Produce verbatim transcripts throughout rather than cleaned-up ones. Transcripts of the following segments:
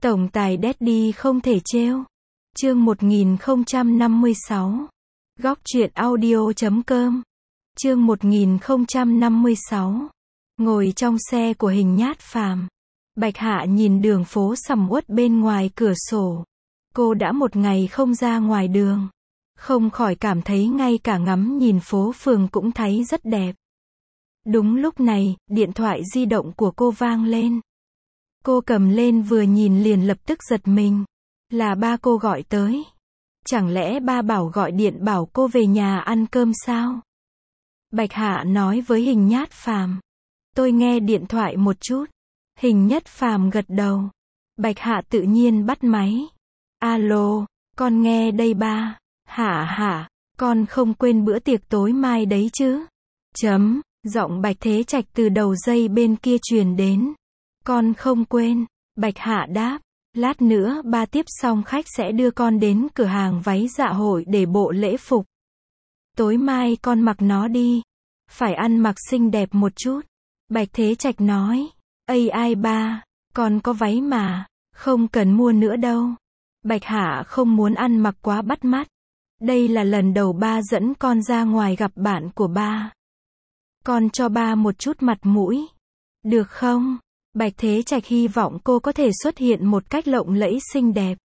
Tổng tài Daddy không thể trêu. Chương một nghìn không trăm năm mươi sáu. Góc truyện audio chấm com. Chương một nghìn không trăm năm mươi sáu. Ngồi trong xe của Hình Nhát Phàm, Bạch Hạ nhìn đường phố sầm uất bên ngoài cửa sổ. Cô đã một ngày không ra ngoài đường, không khỏi cảm thấy ngay cả ngắm nhìn phố phường cũng thấy rất đẹp. Đúng lúc này, điện thoại di động của cô vang lên. Cô cầm lên vừa nhìn liền lập tức giật mình. Là ba cô gọi tới. Chẳng lẽ ba bảo gọi điện bảo cô về nhà ăn cơm sao? Bạch Hạ nói với Hình Nhát Phàm. Tôi nghe điện thoại một chút. Hình Nhất Phàm gật đầu. Bạch Hạ tự nhiên bắt máy. Alo, con nghe đây ba. Hả hả, con không quên bữa tiệc tối mai đấy chứ? Chấm, giọng Bạch Thế Trạch từ đầu dây bên kia truyền đến. Con không quên, Bạch Hạ đáp. Lát nữa ba tiếp xong khách sẽ đưa con đến cửa hàng váy dạ hội để bộ lễ phục. Tối mai con mặc nó đi. Phải ăn mặc xinh đẹp một chút. Bạch Thế Trạch nói. Ây ai ba, con có váy mà, không cần mua nữa đâu. Bạch Hạ không muốn ăn mặc quá bắt mắt. Đây là lần đầu ba dẫn con ra ngoài gặp bạn của ba. Con cho ba một chút mặt mũi. Được không? Bạch Thế Trạch hy vọng cô có thể xuất hiện một cách lộng lẫy xinh đẹp.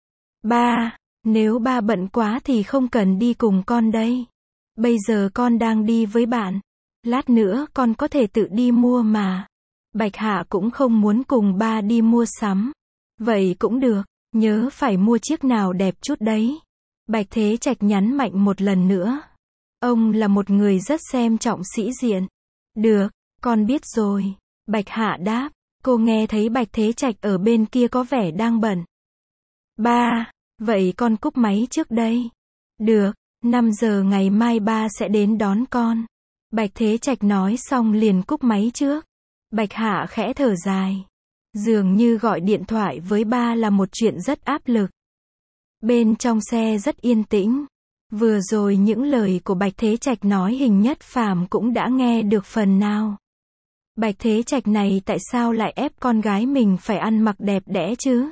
Ba, nếu ba bận quá thì không cần đi cùng con đây. Bây giờ con đang đi với bạn. Lát nữa con có thể tự đi mua mà. Bạch Hạ cũng không muốn cùng ba đi mua sắm. Vậy cũng được, nhớ phải mua chiếc nào đẹp chút đấy. Bạch Thế Trạch nhấn mạnh một lần nữa. Ông là một người rất xem trọng sĩ diện. Được, con biết rồi. Bạch Hạ đáp. Cô nghe thấy Bạch Thế Trạch ở bên kia có vẻ đang bận. Ba, vậy con cúp máy trước đây. Được, năm giờ ngày mai ba sẽ đến đón con. Bạch Thế Trạch nói xong liền cúp máy trước. Bạch Hạ khẽ thở dài. Dường như gọi điện thoại với ba là một chuyện rất áp lực. Bên trong xe rất yên tĩnh. Vừa rồi những lời của Bạch Thế Trạch nói Hình Nhất Phàm cũng đã nghe được phần nào. Bạch Thế Trạch này tại sao lại ép con gái mình phải ăn mặc đẹp đẽ chứ?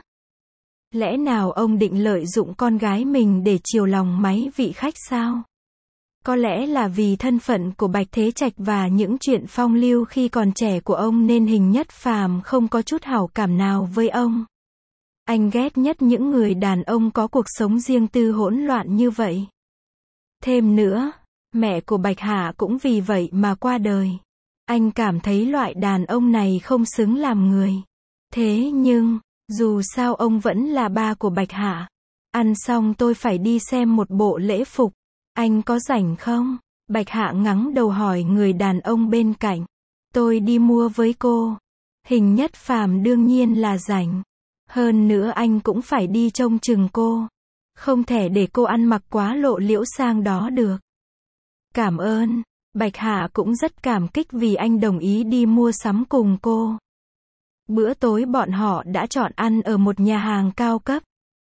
Lẽ nào ông định lợi dụng con gái mình để chiều lòng mấy vị khách sao? Có lẽ là vì thân phận của Bạch Thế Trạch và những chuyện phong lưu khi còn trẻ của ông nên Hình Nhất Phàm không có chút hảo cảm nào với ông. Anh ghét nhất những người đàn ông có cuộc sống riêng tư hỗn loạn như vậy. Thêm nữa, mẹ của Bạch Hạ cũng vì vậy mà qua đời. Anh cảm thấy loại đàn ông này không xứng làm người. Thế nhưng, dù sao ông vẫn là ba của Bạch Hạ. Ăn xong tôi phải đi xem một bộ lễ phục. Anh có rảnh không? Bạch Hạ ngẩng đầu hỏi người đàn ông bên cạnh. Tôi đi mua với cô. Hình Nhất Phàm đương nhiên là rảnh. Hơn nữa anh cũng phải đi trông chừng cô. Không thể để cô ăn mặc quá lộ liễu sang đó được. Cảm ơn. Bạch Hạ cũng rất cảm kích vì anh đồng ý đi mua sắm cùng cô. Bữa tối bọn họ đã chọn ăn ở một nhà hàng cao cấp.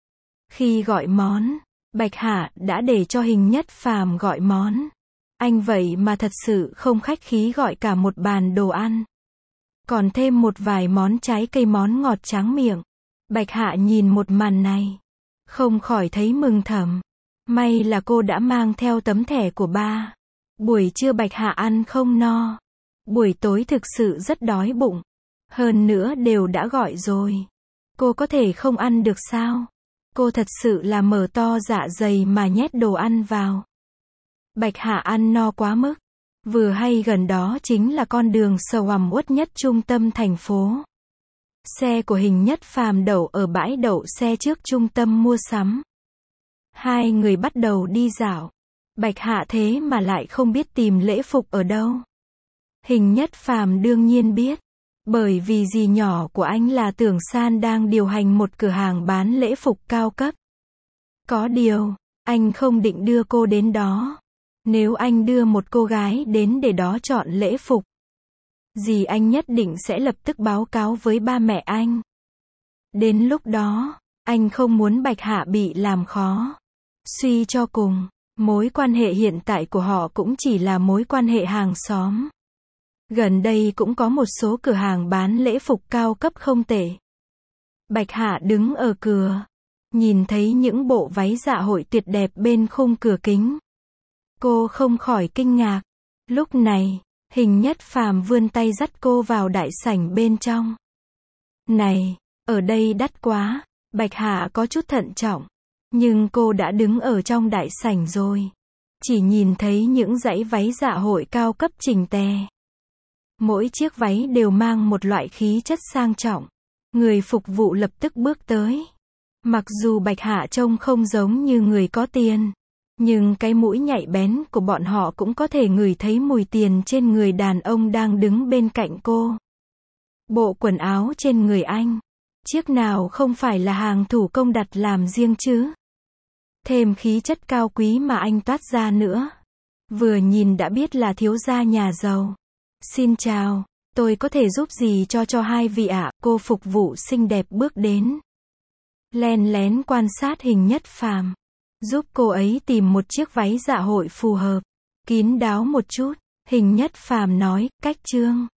Khi gọi món, Bạch Hạ đã để cho Hình Nhất Phàm gọi món. Anh vậy mà thật sự không khách khí gọi cả một bàn đồ ăn. Còn thêm một vài món trái cây món ngọt tráng miệng. Bạch Hạ nhìn một màn này, không khỏi thấy mừng thầm. May là cô đã mang theo tấm thẻ của ba. Buổi trưa Bạch Hạ ăn không no. Buổi tối thực sự rất đói bụng. Hơn nữa đều đã gọi rồi. Cô có thể không ăn được sao? Cô thật sự là mở to dạ dày mà nhét đồ ăn vào. Bạch Hạ ăn no quá mức. Vừa hay gần đó chính là con đường sầm uất nhất trung tâm thành phố. Xe của Hình Nhất Phàm đậu ở bãi đậu xe trước trung tâm mua sắm. Hai người bắt đầu đi dạo. Bạch Hạ thế mà lại không biết tìm lễ phục ở đâu. Hình Nhất Phàm đương nhiên biết. Bởi vì dì nhỏ của anh là Tưởng San đang điều hành một cửa hàng bán lễ phục cao cấp. Có điều, anh không định đưa cô đến đó. Nếu anh đưa một cô gái đến để đó chọn lễ phục, dì anh nhất định sẽ lập tức báo cáo với ba mẹ anh. Đến lúc đó, anh không muốn Bạch Hạ bị làm khó. Suy cho cùng, mối quan hệ hiện tại của họ cũng chỉ là mối quan hệ hàng xóm. Gần đây cũng có một số cửa hàng bán lễ phục cao cấp không tệ. Bạch Hạ đứng ở cửa, nhìn thấy những bộ váy dạ hội tuyệt đẹp bên khung cửa kính. Cô không khỏi kinh ngạc. Lúc này, Hình Nhất Phàm vươn tay dắt cô vào đại sảnh bên trong. Này, ở đây đắt quá. Bạch Hạ có chút thận trọng. Nhưng cô đã đứng ở trong đại sảnh rồi. Chỉ nhìn thấy những dãy váy dạ hội cao cấp chỉnh tề. Mỗi chiếc váy đều mang một loại khí chất sang trọng. Người phục vụ lập tức bước tới. Mặc dù Bạch Hạ trông không giống như người có tiền, nhưng cái mũi nhạy bén của bọn họ cũng có thể ngửi thấy mùi tiền trên người đàn ông đang đứng bên cạnh cô. Bộ quần áo trên người anh, chiếc nào không phải là hàng thủ công đặt làm riêng chứ? Thêm khí chất cao quý mà anh toát ra nữa. Vừa nhìn đã biết là thiếu gia nhà giàu. Xin chào, tôi có thể giúp gì cho cho hai vị ạ? Cô phục vụ xinh đẹp bước đến. Len lén quan sát Hình Nhất Phàm, giúp cô ấy tìm một chiếc váy dạ hội phù hợp, kín đáo một chút. Hình Nhất Phàm nói, cách trương.